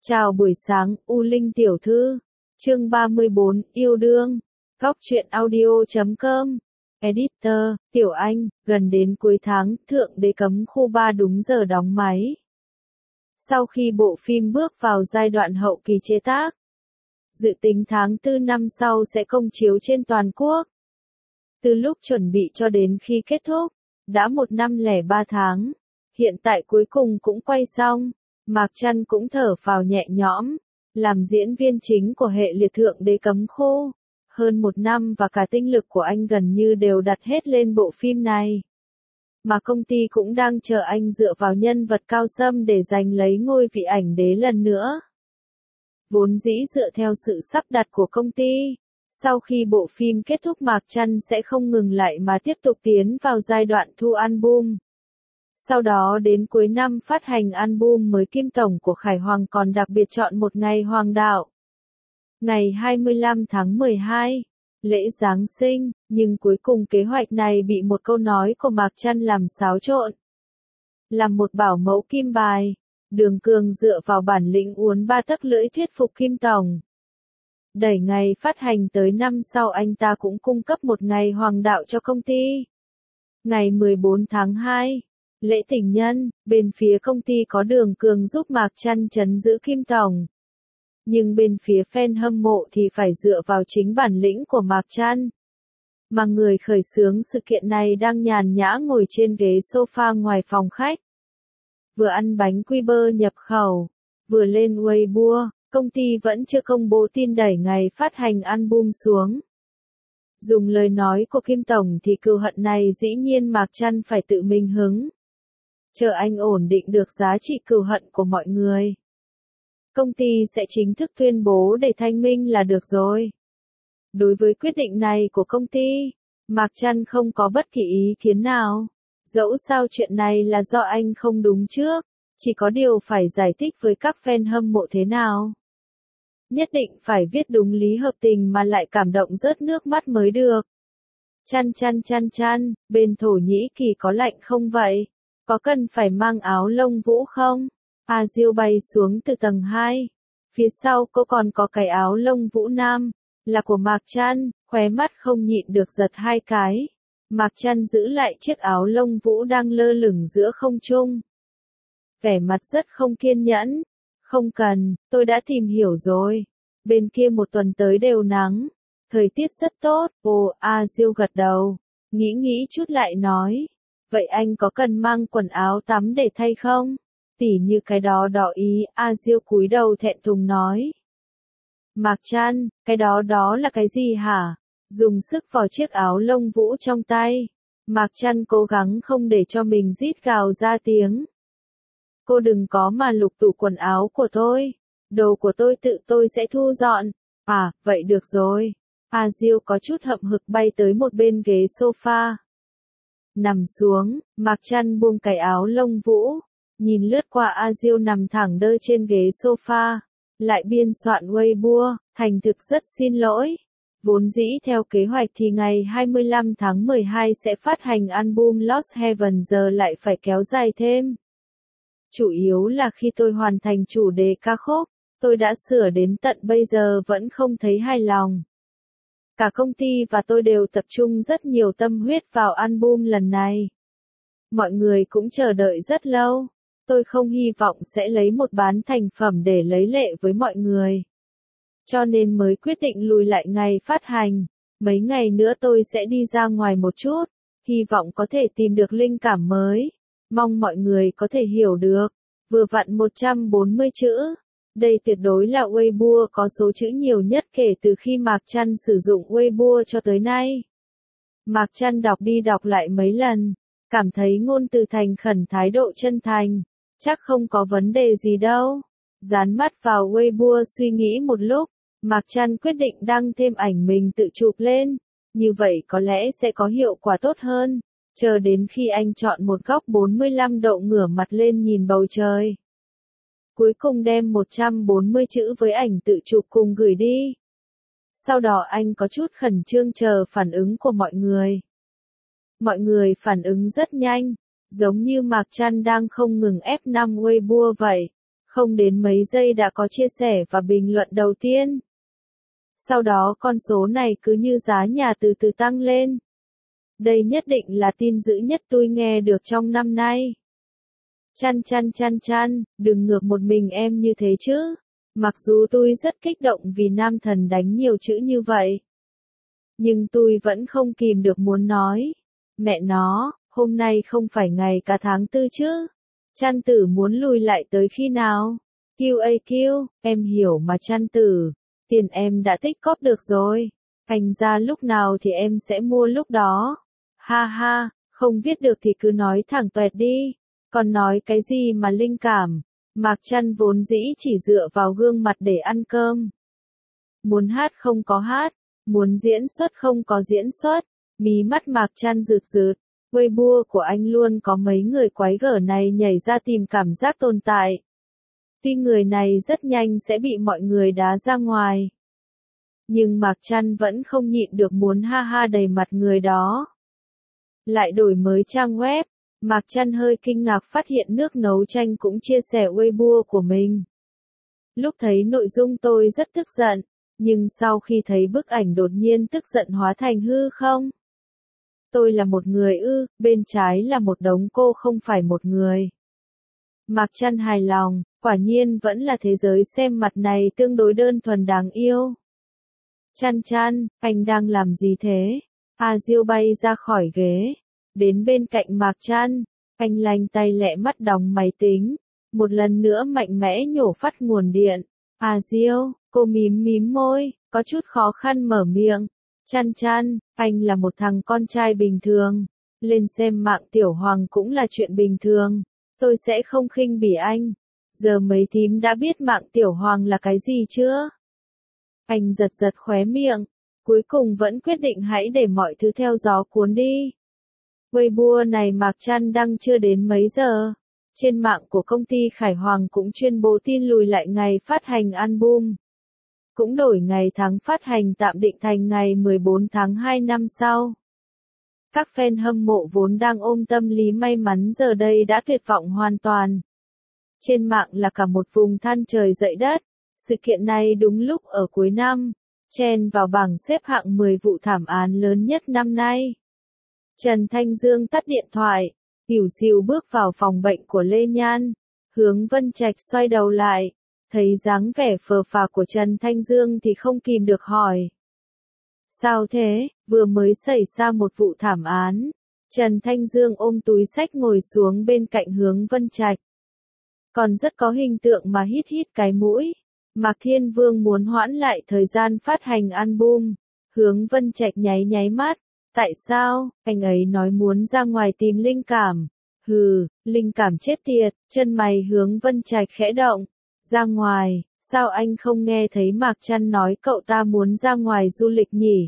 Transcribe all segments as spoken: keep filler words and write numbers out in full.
Chào buổi sáng, U Linh tiểu thư. Chương ba mươi bốn, yêu đương. Góc truyện audio chấm com. Editor, Tiểu Anh, gần đến cuối tháng, Thượng Đế Cấm Khu ba đúng giờ đóng máy. Sau khi bộ phim bước vào giai đoạn hậu kỳ chế tác, dự tính tháng tư năm sau sẽ công chiếu trên toàn quốc. Từ lúc chuẩn bị cho đến khi kết thúc, đã một năm lẻ ba tháng. Hiện tại cuối cùng cũng quay xong. Mạc Trăn cũng thở phào nhẹ nhõm, làm diễn viên chính của hệ liệt Thượng Đế Cấm Khu. Hơn một năm và cả tinh lực của anh gần như đều đặt hết lên bộ phim này. Mà công ty cũng đang chờ anh dựa vào nhân vật Cao Sâm để giành lấy ngôi vị ảnh đế lần nữa. Vốn dĩ dựa theo sự sắp đặt của công ty, sau khi bộ phim kết thúc Mạc Trăn sẽ không ngừng lại mà tiếp tục tiến vào giai đoạn thu album. Sau đó đến cuối năm phát hành album mới Kim Tổng của Khải Hoàng còn đặc biệt chọn một ngày hoàng đạo. Ngày hai mươi lăm tháng mười hai, lễ Giáng sinh, nhưng cuối cùng kế hoạch này bị một câu nói của Mạc Trăn làm xáo trộn. Làm một bảo mẫu kim bài, Đường Cường dựa vào bản lĩnh uốn ba tấc lưỡi thuyết phục Kim Tổng. Đẩy ngày phát hành tới năm sau anh ta cũng cung cấp một ngày hoàng đạo cho công ty. Ngày mười bốn tháng hai. Lễ tình nhân, bên phía công ty có Đường Cường giúp Mạc Trăn trấn giữ Kim Tổng. Nhưng bên phía fan hâm mộ thì phải dựa vào chính bản lĩnh của Mạc Trăn. Mà người khởi xướng sự kiện này đang nhàn nhã ngồi trên ghế sofa ngoài phòng khách. Vừa ăn bánh quy bơ nhập khẩu, vừa lên Weibo, công ty vẫn chưa công bố tin đẩy ngày phát hành album xuống. Dùng lời nói của Kim Tổng thì cừu hận này dĩ nhiên Mạc Trăn phải tự mình hứng. Chờ anh ổn định được giá trị cừu hận của mọi người, công ty sẽ chính thức tuyên bố để thanh minh là được rồi. Đối với quyết định này của công ty, Mạc Trăn không có bất kỳ ý kiến nào. Dẫu sao chuyện này là do anh không đúng trước, chỉ có điều phải giải thích với các fan hâm mộ thế nào. Nhất định phải viết đúng lý hợp tình mà lại cảm động rớt nước mắt mới được. Chăn chăn chăn chăn, bên Thổ Nhĩ Kỳ có lạnh không vậy? Có cần phải mang áo lông vũ không? A Diêu bay xuống từ tầng hai. Phía sau cô còn có cái áo lông vũ nam, là của Mạc Trăn, khóe mắt không nhịn được giật hai cái. Mạc Trăn giữ lại chiếc áo lông vũ đang lơ lửng giữa không trung. Vẻ mặt rất không kiên nhẫn. Không cần, tôi đã tìm hiểu rồi. Bên kia một tuần tới đều nắng. Thời tiết rất tốt. Ồ, A Diêu gật đầu. Nghĩ nghĩ chút lại nói. Vậy anh có cần mang quần áo tắm để thay không? Tỉ như cái đó đỏ ý, A Diêu cúi đầu thẹn thùng nói. Mạc Trăn, cái đó đó là cái gì hả? Dùng sức vào chiếc áo lông vũ trong tay. Mạc Trăn cố gắng không để cho mình rít gào ra tiếng. Cô đừng có mà lục tủ quần áo của tôi. Đồ của tôi tự tôi sẽ thu dọn. À, vậy được rồi. A Diêu có chút hậm hực bay tới một bên ghế sofa. Nằm xuống, Mạc Trăn buông cái áo lông vũ, nhìn lướt qua A Diêu nằm thẳng đơ trên ghế sofa, lại biên soạn Weibo, thành thực rất xin lỗi. Vốn dĩ theo kế hoạch thì ngày hai mươi lăm tháng mười hai sẽ phát hành album Lost Heaven, giờ lại phải kéo dài thêm. Chủ yếu là khi tôi hoàn thành chủ đề ca khúc, tôi đã sửa đến tận bây giờ vẫn không thấy hài lòng. Cả công ty và tôi đều tập trung rất nhiều tâm huyết vào album lần này. Mọi người cũng chờ đợi rất lâu. Tôi không hy vọng sẽ lấy một bán thành phẩm để lấy lệ với mọi người. Cho nên mới quyết định lùi lại ngày phát hành. Mấy ngày nữa tôi sẽ đi ra ngoài một chút. Hy vọng có thể tìm được linh cảm mới. Mong mọi người có thể hiểu được. Vừa vặn một trăm bốn mươi chữ. Đây tuyệt đối là Weibo có số chữ nhiều nhất kể từ khi Mạc Trăn sử dụng Weibo cho tới nay. Mạc Trăn đọc đi đọc lại mấy lần, cảm thấy ngôn từ thành khẩn, thái độ chân thành, chắc không có vấn đề gì đâu. Dán mắt vào Weibo suy nghĩ một lúc, Mạc Trăn quyết định đăng thêm ảnh mình tự chụp lên, như vậy có lẽ sẽ có hiệu quả tốt hơn. Chờ đến khi anh chọn một góc bốn mươi lăm độ ngửa mặt lên nhìn bầu trời. Cuối cùng đem một trăm bốn mươi chữ với ảnh tự chụp cùng gửi đi. Sau đó anh có chút khẩn trương chờ phản ứng của mọi người. Mọi người phản ứng rất nhanh, giống như Mạc Trăn đang không ngừng ép năm Weibo vậy. Không đến mấy giây đã có chia sẻ và bình luận đầu tiên. Sau đó con số này cứ như giá nhà từ từ tăng lên. Đây nhất định là tin dữ nhất tôi nghe được trong năm nay. Chăn chăn chăn chăn, đừng ngược một mình em như thế chứ. Mặc dù tôi rất kích động vì nam thần đánh nhiều chữ như vậy. Nhưng tôi vẫn không kìm được muốn nói. Mẹ nó, hôm nay không phải ngày cả tháng tư chứ. Chăn tử muốn lùi lại tới khi nào? quy a quy, em hiểu mà chăn tử. Tiền em đã tích cóp được rồi. Thành ra lúc nào thì em sẽ mua lúc đó. Ha ha, không viết được thì cứ nói thẳng toẹt đi. Còn nói cái gì mà linh cảm. Mạc Chăn vốn dĩ chỉ dựa vào gương mặt để ăn cơm. Muốn hát không có hát. Muốn diễn xuất không có diễn xuất. Mí mắt Mạc Chăn rực rực. Weibo của anh luôn có mấy người quái gở này nhảy ra tìm cảm giác tồn tại. Tuy người này rất nhanh sẽ bị mọi người đá ra ngoài. Nhưng Mạc Chăn vẫn không nhịn được muốn ha ha đầy mặt người đó. Lại đổi mới trang web, Mạc Chăn hơi kinh ngạc phát hiện nước nấu chanh cũng chia sẻ Weibo của mình. Lúc thấy nội dung tôi rất tức giận, nhưng sau khi thấy bức ảnh đột nhiên tức giận hóa thành hư không. Tôi là một người ư, bên trái là một đống cô không phải một người. Mạc Chăn hài lòng, quả nhiên vẫn là thế giới xem mặt này tương đối đơn thuần đáng yêu. Chăn chăn, anh đang làm gì thế? A Diêu bay ra khỏi ghế, đến bên cạnh Mạc Chăn, anh lanh tay lẹ mắt đóng máy tính, một lần nữa mạnh mẽ nhổ phát nguồn điện. A Diêu, cô mím mím môi, có chút khó khăn mở miệng. Chăn chăn, anh là một thằng con trai bình thường, lên xem mạng tiểu hoàng cũng là chuyện bình thường, tôi sẽ không khinh bỉ anh. Giờ mấy thím đã biết mạng tiểu hoàng là cái gì chưa? Anh giật giật khóe miệng, cuối cùng vẫn quyết định hãy để mọi thứ theo gió cuốn đi. Weibo này Mạc Chăn đăng chưa đến mấy giờ. Trên mạng của công ty Khải Hoàng cũng chuyên bố tin lùi lại ngày phát hành album. Cũng đổi ngày tháng phát hành tạm định thành ngày mười bốn tháng hai năm sau. Các fan hâm mộ vốn đang ôm tâm lý may mắn giờ đây đã tuyệt vọng hoàn toàn. Trên mạng là cả một vùng than trời dậy đất. Sự kiện này đúng lúc ở cuối năm, chen vào bảng xếp hạng mười vụ thảm án lớn nhất năm nay. Trần Thanh Dương tắt điện thoại, ỉu xìu bước vào phòng bệnh của Lê Nhan. Hướng Vân Trạch xoay đầu lại, thấy dáng vẻ phờ phạc của Trần Thanh Dương thì không kìm được hỏi. Sao thế, vừa mới xảy ra một vụ thảm án. Trần Thanh Dương ôm túi xách ngồi xuống bên cạnh Hướng Vân Trạch. Còn rất có hình tượng mà hít hít cái mũi. Mạc Thiên Vương muốn hoãn lại thời gian phát hành album. Hướng Vân Trạch nháy nháy mắt. Tại sao, anh ấy nói muốn ra ngoài tìm linh cảm. Hừ, linh cảm chết tiệt, chân mày Hướng Vân Trạch khẽ động. Ra ngoài, sao anh không nghe thấy Mạc Chăn nói cậu ta muốn ra ngoài du lịch nhỉ?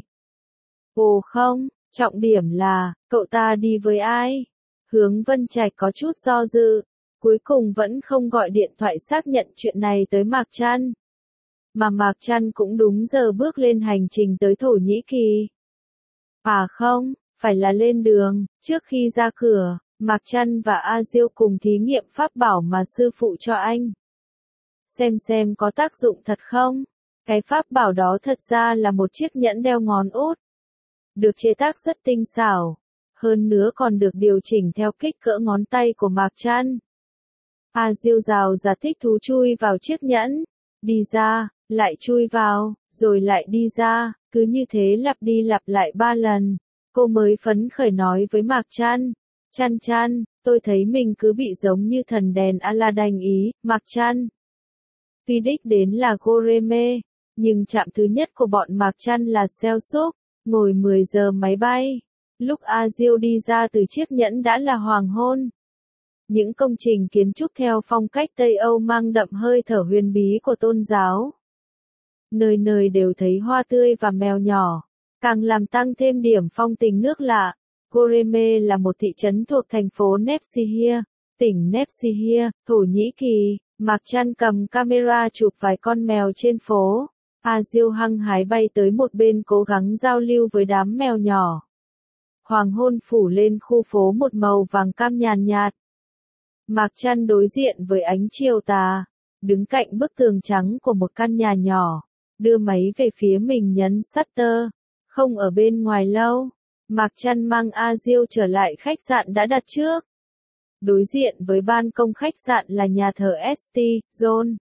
Ồ không, trọng điểm là, cậu ta đi với ai? Hướng Vân Trạch có chút do dự, cuối cùng vẫn không gọi điện thoại xác nhận chuyện này tới Mạc Chăn. Mà Mạc Chăn cũng đúng giờ bước lên hành trình tới Thổ Nhĩ Kỳ. À không, phải là lên đường, trước khi ra cửa, Mạc Chăn và A Diêu cùng thí nghiệm pháp bảo mà sư phụ cho anh. Xem xem có tác dụng thật không? Cái pháp bảo đó thật ra là một chiếc nhẫn đeo ngón út. Được chế tác rất tinh xảo. Hơn nữa còn được điều chỉnh theo kích cỡ ngón tay của Mạc Chăn. A Diêu rào ra thích thú chui vào chiếc nhẫn. Đi ra, lại chui vào, rồi lại đi ra. Cứ như thế lặp đi lặp lại ba lần. Cô mới phấn khởi nói với Mạc Chăn. Chăn chăn, tôi thấy mình cứ bị giống như thần đèn Aladdin ý, Mạc Chăn. Tuy đích đến là Goreme, nhưng trạm thứ nhất của bọn Mạc Chăn là Selçuk, ngồi mười giờ máy bay. Lúc A Diêu đi ra từ chiếc nhẫn đã là hoàng hôn. Những công trình kiến trúc theo phong cách Tây Âu mang đậm hơi thở huyền bí của tôn giáo. Nơi nơi đều thấy hoa tươi và mèo nhỏ, càng làm tăng thêm điểm phong tình nước lạ. Goreme là một thị trấn thuộc thành phố Nevşehir, tỉnh Nevşehir, Thổ Nhĩ Kỳ. Mạc Chăn cầm camera chụp vài con mèo trên phố. A Diêu hăng hái bay tới một bên cố gắng giao lưu với đám mèo nhỏ. Hoàng hôn phủ lên khu phố một màu vàng cam nhàn nhạt. Mạc Chăn đối diện với ánh chiều tà. đứng cạnh bức tường trắng của một căn nhà nhỏ, đưa máy về phía mình nhấn shutter, không ở bên ngoài lâu. Mạc Trăn mang A Diêu trở lại khách sạn đã đặt trước. Đối diện với ban công khách sạn là nhà thờ ét tê, John.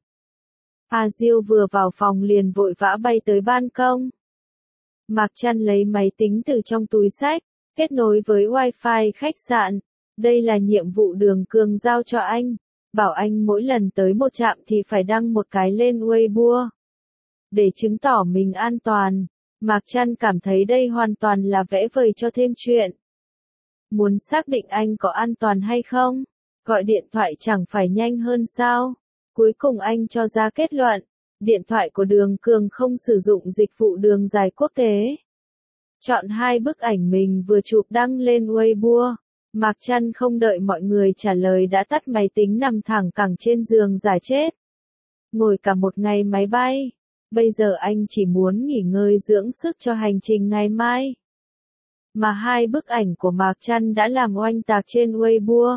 A Diêu vừa vào phòng liền vội vã bay tới ban công. Mạc Trăn lấy máy tính từ trong túi xách, kết nối với Wi-Fi khách sạn. Đây là nhiệm vụ Đường Cường giao cho anh. Bảo anh mỗi lần tới một trạm thì phải đăng một cái lên Weibo. Để chứng tỏ mình an toàn. Mạc Trăn cảm thấy đây hoàn toàn là vẽ vời cho thêm chuyện. Muốn xác định anh có an toàn hay không? Gọi điện thoại chẳng phải nhanh hơn sao? Cuối cùng anh cho ra kết luận. Điện thoại của Đường Cường không sử dụng dịch vụ đường dài quốc tế. Chọn hai bức ảnh mình vừa chụp đăng lên Weibo. Mạc Trăn không đợi mọi người trả lời đã tắt máy tính nằm thẳng cẳng trên giường giả chết. Ngồi cả một ngày máy bay. Bây giờ anh chỉ muốn nghỉ ngơi dưỡng sức cho hành trình ngày mai. Mà hai bức ảnh của Mạc Trăn đã làm oanh tạc trên Weibo.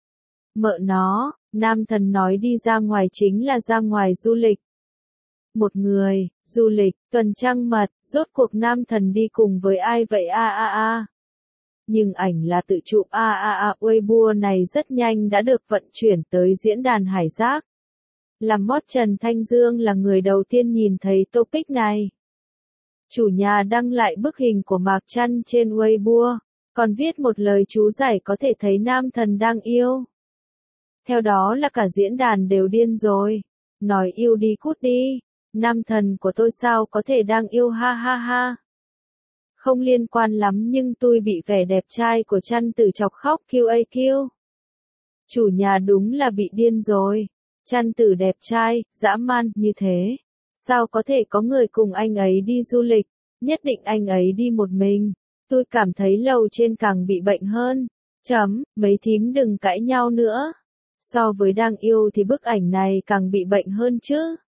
Mợ nó, nam thần nói đi ra ngoài chính là ra ngoài du lịch. Một người, du lịch, tuần trăng mật, rốt cuộc nam thần đi cùng với ai vậy a a a. Nhưng ảnh là tự chụp a a a. Weibo này rất nhanh đã được vận chuyển tới diễn đàn Hải Giác. Làm mót Trần Thanh Dương là người đầu tiên nhìn thấy topic này. Chủ nhà đăng lại bức hình của Mạc Trăn trên Weibo, còn viết một lời chú giải có thể thấy nam thần đang yêu. Theo đó là cả diễn đàn đều điên rồi. Nói yêu đi cút đi. Nam thần của tôi sao có thể đang yêu ha ha ha. Không liên quan lắm nhưng tôi bị vẻ đẹp trai của Trăn Tử chọc khóc quy a quy. Chủ nhà đúng là bị điên rồi. Trăn Tử đẹp trai, dã man như thế. Sao có thể có người cùng anh ấy đi du lịch, nhất định anh ấy đi một mình. Tôi cảm thấy lầu trên càng bị bệnh hơn. Chấm, mấy thím đừng cãi nhau nữa. So với đang yêu thì bức ảnh này càng bị bệnh hơn chứ.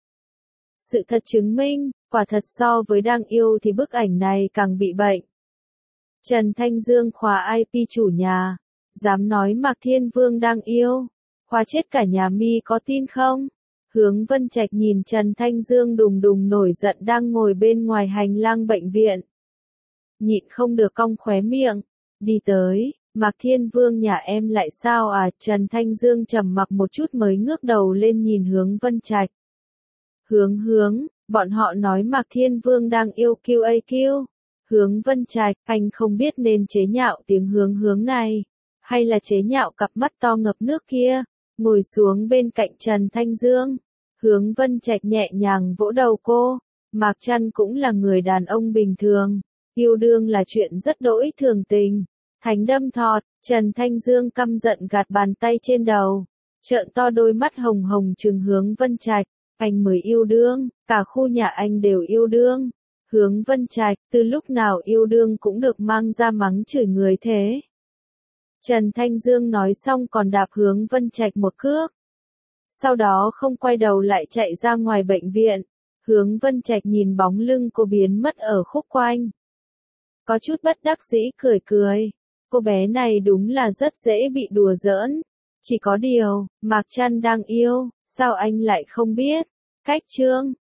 Sự thật chứng minh, quả thật so với đang yêu thì bức ảnh này càng bị bệnh. Trần Thanh Dương khóa i pê chủ nhà. Dám nói Mạc Thiên Vương đang yêu. Khóa chết cả nhà mi có tin không? Hướng Vân Trạch nhìn Trần Thanh Dương đùng đùng nổi giận đang ngồi bên ngoài hành lang bệnh viện. Nhịn không được cong khóe miệng. Đi tới, Mạc Thiên Vương nhà em lại sao à? Trần Thanh Dương trầm mặc một chút mới ngước đầu lên nhìn Hướng Vân Trạch. Hướng hướng, bọn họ nói Mạc Thiên Vương đang yêu quy a quy. Hướng Vân Trạch, anh không biết nên chế nhạo tiếng hướng hướng này, hay là chế nhạo cặp mắt to ngập nước kia. Ngồi xuống bên cạnh Trần Thanh Dương. Hướng Vân Trạch nhẹ nhàng vỗ đầu cô. Mạc Trăn cũng là người đàn ông bình thường. Yêu đương là chuyện rất đỗi thường tình. Thánh đâm thọt, Trần Thanh Dương căm giận gạt bàn tay trên đầu. Trợn to đôi mắt hồng hồng trừng Hướng Vân Trạch. Anh mới yêu đương, cả khu nhà anh đều yêu đương. Hướng Vân Trạch, từ lúc nào yêu đương cũng được mang ra mắng chửi người thế. Trần Thanh Dương nói xong còn đạp Hướng Vân Trạch một cước. Sau đó không quay đầu lại chạy ra ngoài bệnh viện. Hướng Vân Trạch nhìn bóng lưng cô biến mất ở khúc quanh. Có chút bất đắc dĩ cười cười. Cô bé này đúng là rất dễ bị đùa giỡn. Chỉ có điều, Mạc Trăn đang yêu, sao anh lại không biết? Cách chương